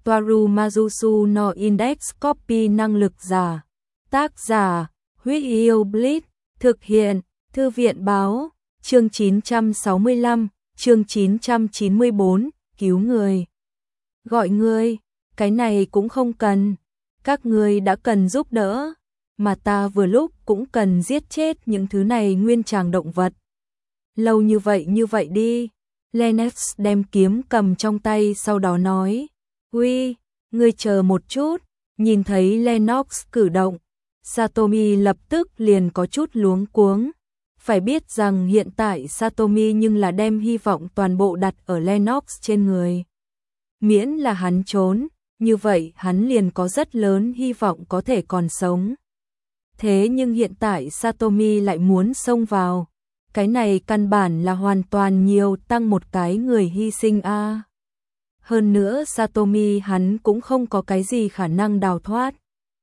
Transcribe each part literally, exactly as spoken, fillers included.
Toaru Majusu no Index Copy năng lực giả. Tác giả, Huyết Yêu Blitz, thực hiện, Thư viện báo, chương chín trăm sáu mươi lăm, chương chín trăm chín mươi bốn, cứu người. Gọi ngươi, cái này cũng không cần, các ngươi đã cần giúp đỡ, mà ta vừa lúc cũng cần giết chết những thứ này nguyên tràng động vật. Lâu như vậy như vậy đi, Lennox đem kiếm cầm trong tay sau đó nói, uy, ngươi chờ một chút, nhìn thấy Lennox cử động, Satomi lập tức liền có chút luống cuống. Phải biết rằng hiện tại Satomi nhưng là đem hy vọng toàn bộ đặt ở Lennox trên người. Miễn là hắn trốn, như vậy hắn liền có rất lớn hy vọng có thể còn sống. Thế nhưng hiện tại Satomi lại muốn xông vào. Cái này căn bản là hoàn toàn nhiều tăng một cái người hy sinh a. À. Hơn nữa Satomi hắn cũng không có cái gì khả năng đào thoát.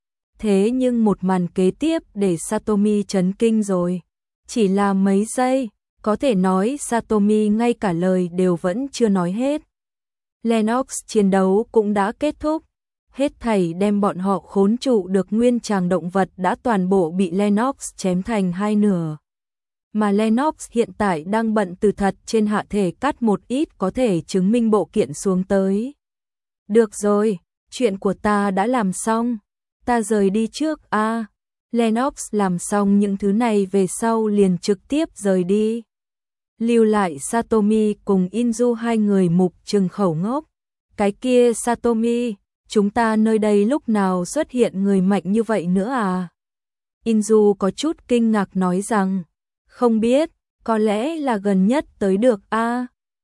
Thế nhưng một màn kế tiếp để Satomi chấn kinh rồi. Chỉ là mấy giây, có thể nói Satomi ngay cả lời đều vẫn chưa nói hết. Lennox chiến đấu cũng đã kết thúc. Hết thảy đem bọn họ khốn trụ được nguyên tràng động vật đã toàn bộ bị Lennox chém thành hai nửa. Mà Lennox hiện tại đang bận từ thật trên hạ thể cắt một ít có thể chứng minh bộ kiện xuống tới. Được rồi, chuyện của ta đã làm xong. Ta rời đi trước a. À, Lennox làm xong những thứ này về sau liền trực tiếp rời đi. Lưu lại Satomi cùng Inju hai người mục trừng khẩu ngốc. Cái kia Satomi, chúng ta nơi đây lúc nào xuất hiện người mạnh như vậy nữa à? Inju có chút kinh ngạc nói rằng, không biết, có lẽ là gần nhất tới được a. À,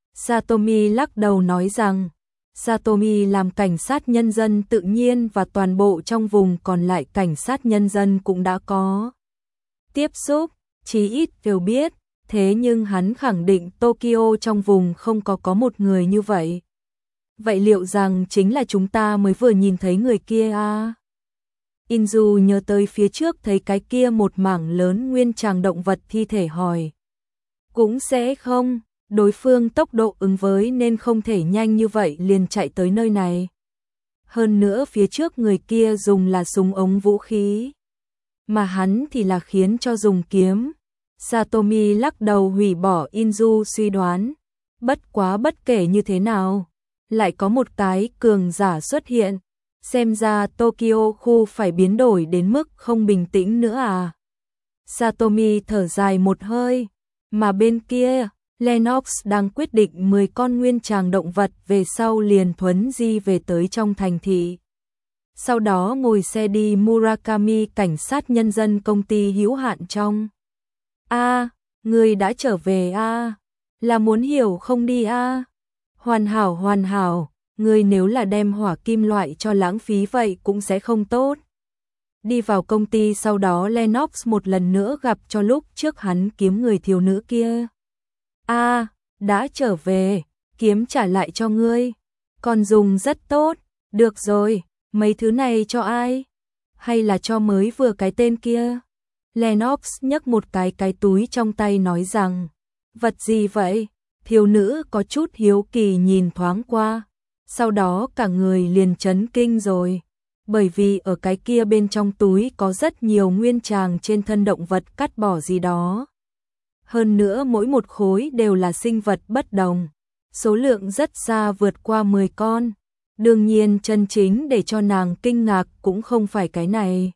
Satomi lắc đầu nói rằng, Satomi làm cảnh sát nhân dân tự nhiên và toàn bộ trong vùng còn lại cảnh sát nhân dân cũng đã có tiếp xúc, chí ít đều biết, thế nhưng hắn khẳng định Tokyo trong vùng không có có một người như vậy. Vậy liệu rằng chính là chúng ta mới vừa nhìn thấy người kia à? Inju nhớ tới phía trước thấy cái kia một mảng lớn nguyên tràng động vật thi thể hỏi. Cũng sẽ không. Đối phương tốc độ ứng với nên không thể nhanh như vậy liền chạy tới nơi này. Hơn nữa phía trước người kia dùng là súng ống vũ khí, mà hắn thì là khiến cho dùng kiếm. Satomi lắc đầu hủy bỏ Inju suy đoán. Bất quá bất kể như thế nào, lại có một cái cường giả xuất hiện. Xem ra Tokyo khu phải biến đổi đến mức không bình tĩnh nữa à. Satomi thở dài một hơi, mà bên kia Lennox đang quyết định mười con nguyên tràng động vật về sau liền thuấn di về tới trong thành thị. Sau đó ngồi xe đi Murakami cảnh sát nhân dân công ty hữu hạn trong. A, à, người đã trở về a, à, là muốn hiểu không đi a. À. Hoàn hảo hoàn hảo, người nếu là đem hỏa kim loại cho lãng phí vậy cũng sẽ không tốt. Đi vào công ty sau đó Lennox một lần nữa gặp cho lúc trước hắn kiếm người thiếu nữ kia. A, à, đã trở về, kiếm trả lại cho ngươi. Còn dùng rất tốt, được rồi, mấy thứ này cho ai? Hay là cho mới vừa cái tên kia? Lennox nhấc một cái cái túi trong tay nói rằng, vật gì vậy? Thiếu nữ có chút hiếu kỳ nhìn thoáng qua, sau đó cả người liền chấn kinh rồi. Bởi vì ở cái kia bên trong túi có rất nhiều nguyên tràng trên thân động vật cắt bỏ gì đó. Hơn nữa mỗi một khối đều là sinh vật bất đồng, số lượng rất xa vượt qua mười con. Đương nhiên chân chính để cho nàng kinh ngạc cũng không phải cái này.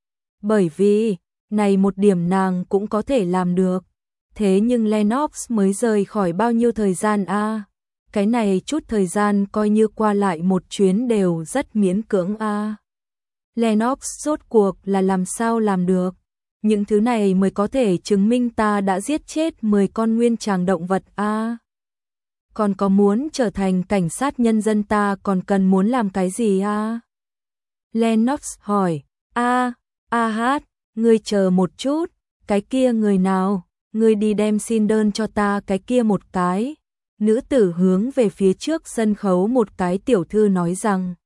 Bởi vì, này một điểm nàng cũng có thể làm được. Thế nhưng Lennox mới rời khỏi bao nhiêu thời gian a? À? Cái này chút thời gian coi như qua lại một chuyến đều rất miễn cưỡng a. À? Lennox rốt cuộc là làm sao làm được? Những thứ này mới có thể chứng minh ta đã giết chết mười con nguyên tràng động vật a. À, còn có muốn trở thành cảnh sát nhân dân ta còn cần muốn làm cái gì a? À? Lennox hỏi. A, a hát, ngươi chờ một chút, cái kia người nào, ngươi đi đem xin đơn cho ta cái kia một cái. Nữ tử hướng về phía trước sân khấu một cái tiểu thư nói rằng.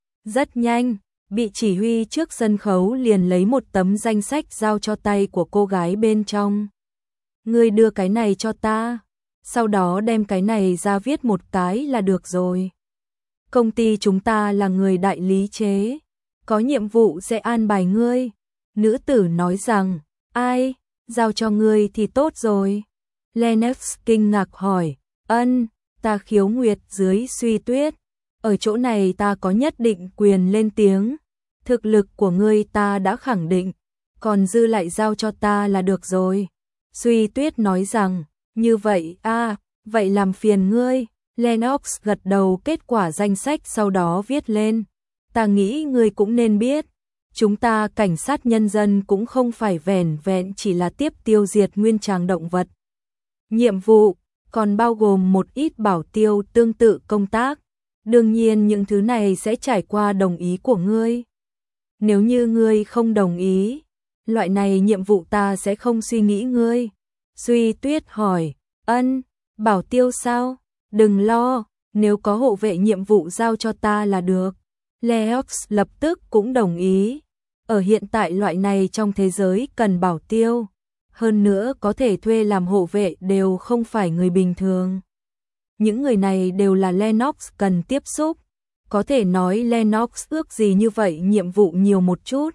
Rất nhanh. Bị chỉ huy trước sân khấu liền lấy một tấm danh sách giao cho tay của cô gái bên trong. Ngươi đưa cái này cho ta, sau đó đem cái này ra viết một cái là được rồi. công ty chúng ta là người đại lý chế, có nhiệm vụ sẽ an bài ngươi. Nữ tử nói rằng, ai, giao cho ngươi thì tốt rồi. Lennox kinh ngạc hỏi, ân, ta khiếu nguyệt dưới Suy Tuyết. Ở chỗ này ta có nhất định quyền lên tiếng. Thực lực của ngươi ta đã khẳng định, còn dư lại giao cho ta là được rồi. Suy Tuyết nói rằng, như vậy a, à, vậy làm phiền ngươi. Lennox gật đầu kết quả danh sách sau đó viết lên. Ta nghĩ ngươi cũng nên biết, chúng ta cảnh sát nhân dân cũng không phải vẻn vẹn chỉ là tiếp tiêu diệt nguyên tràng động vật. Nhiệm vụ còn bao gồm một ít bảo tiêu tương tự công tác. Đương nhiên những thứ này sẽ trải qua đồng ý của ngươi. Nếu như ngươi không đồng ý, loại này nhiệm vụ ta sẽ không suy nghĩ ngươi. Suy Tuyết hỏi, ân, bảo tiêu sao? Đừng lo, nếu có hộ vệ nhiệm vụ giao cho ta là được. Lennox lập tức cũng đồng ý. Ở hiện tại loại này trong thế giới cần bảo tiêu. Hơn nữa có thể thuê làm hộ vệ đều không phải người bình thường. Những người này đều là Lennox cần tiếp xúc. Có thể nói Lennox ước gì như vậy nhiệm vụ nhiều một chút.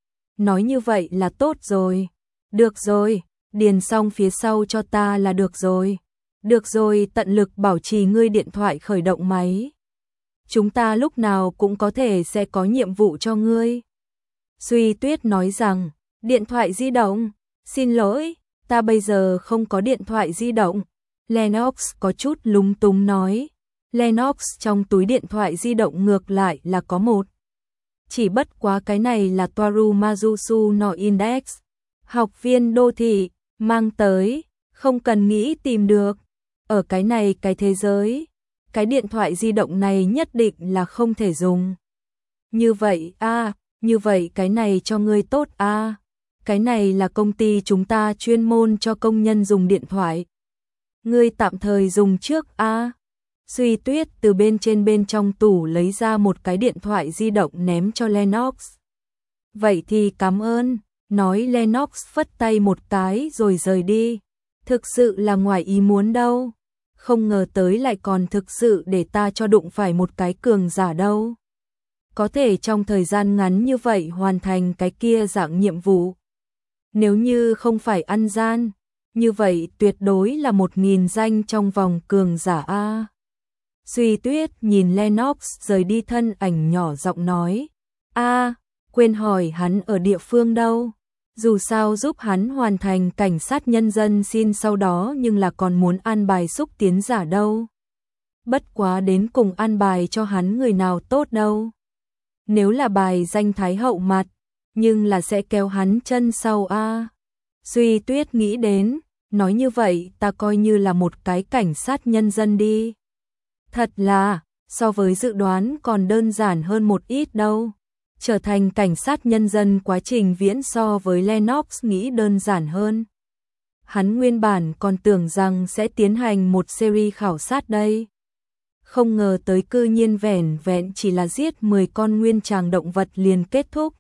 Nói như vậy là tốt rồi. Được rồi, điền xong phía sau cho ta là được rồi. Được rồi, tận lực bảo trì ngươi điện thoại khởi động máy. Chúng ta lúc nào cũng có thể sẽ có nhiệm vụ cho ngươi. Suy Tuyết nói rằng, điện thoại di động, xin lỗi, ta bây giờ không có điện thoại di động. Lennox có chút lúng túng nói. Lennox trong túi điện thoại di động ngược lại là có một. Chỉ bất quá cái này là Toaru Mazusu no Index. Học viên đô thị, mang tới, không cần nghĩ tìm được. Ở cái này cái thế giới, cái điện thoại di động này nhất định là không thể dùng. Như vậy a, à, như vậy cái này cho ngươi tốt a. À. Cái này là công ty chúng ta chuyên môn cho công nhân dùng điện thoại. Ngươi tạm thời dùng trước a. À. Suy Tuyết từ bên trên bên trong tủ lấy ra một cái điện thoại di động ném cho Lennox. Vậy thì cảm ơn, nói Lennox phất tay một cái rồi rời đi. Thực sự là ngoài ý muốn đâu. Không ngờ tới lại còn thực sự để ta cho đụng phải một cái cường giả đâu. Có thể trong thời gian ngắn như vậy hoàn thành cái kia dạng nhiệm vụ. Nếu như không phải ăn gian, như vậy tuyệt đối là một nghìn danh trong vòng cường giả A. Suy Tuyết nhìn Lennox rời đi thân ảnh nhỏ giọng nói. A, quên hỏi hắn ở địa phương đâu. Dù sao giúp hắn hoàn thành cảnh sát nhân dân xin sau đó nhưng là còn muốn an bài xúc tiến giả đâu. Bất quá đến cùng an bài cho hắn người nào tốt đâu. Nếu là bài danh Thái Hậu mặt, nhưng là sẽ kéo hắn chân sau a. Suy Tuyết nghĩ đến, nói như vậy ta coi như là một cái cảnh sát nhân dân đi. Thật là, so với dự đoán còn đơn giản hơn một ít đâu. Trở thành cảnh sát nhân dân quá trình viễn so với Lennox nghĩ đơn giản hơn. Hắn nguyên bản còn tưởng rằng sẽ tiến hành một series khảo sát đây. Không ngờ tới cư nhiên vẻn vẹn chỉ là giết mười con nguyên tràng động vật liền kết thúc.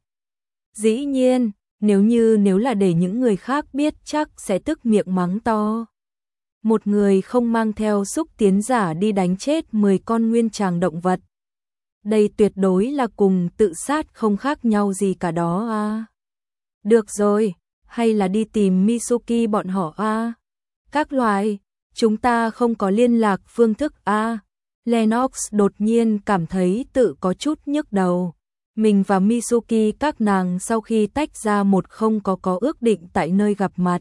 Dĩ nhiên, nếu như nếu là để những người khác biết chắc sẽ tức miệng mắng to. Một người không mang theo xúc tiến giả đi đánh chết mười con nguyên tràng động vật. Đây tuyệt đối là cùng tự sát không khác nhau gì cả đó a. À. Được rồi, hay là đi tìm Mitsuki bọn họ a. À. Các loại, chúng ta không có liên lạc phương thức a. À. Lennox đột nhiên cảm thấy tự có chút nhức đầu. Mình và Mitsuki các nàng sau khi tách ra, một không có có ước định tại nơi gặp mặt,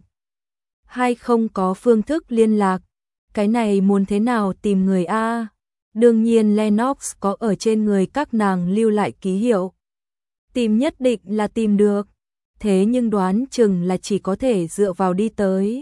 hai không có phương thức liên lạc. Cái này muốn thế nào tìm người a? À? Đương nhiên Lennox có ở trên người các nàng lưu lại ký hiệu. Tìm nhất định là tìm được. Thế nhưng đoán chừng là chỉ có thể dựa vào đi tới.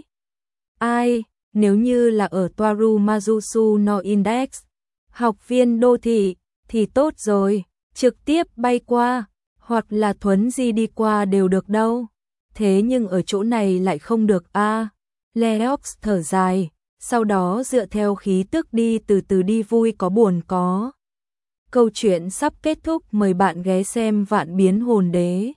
Ai, nếu như là ở Toaru Mazusu no Index, học viên đô thị, thì tốt rồi, trực tiếp bay qua, hoặc là thuấn di đi qua đều được đâu. Thế nhưng ở chỗ này lại không được a. À. Lennox thở dài, sau đó dựa theo khí tức đi từ từ đi, vui có buồn có. Câu chuyện sắp kết thúc, mời bạn ghé xem Vạn Biến Hồn Đế.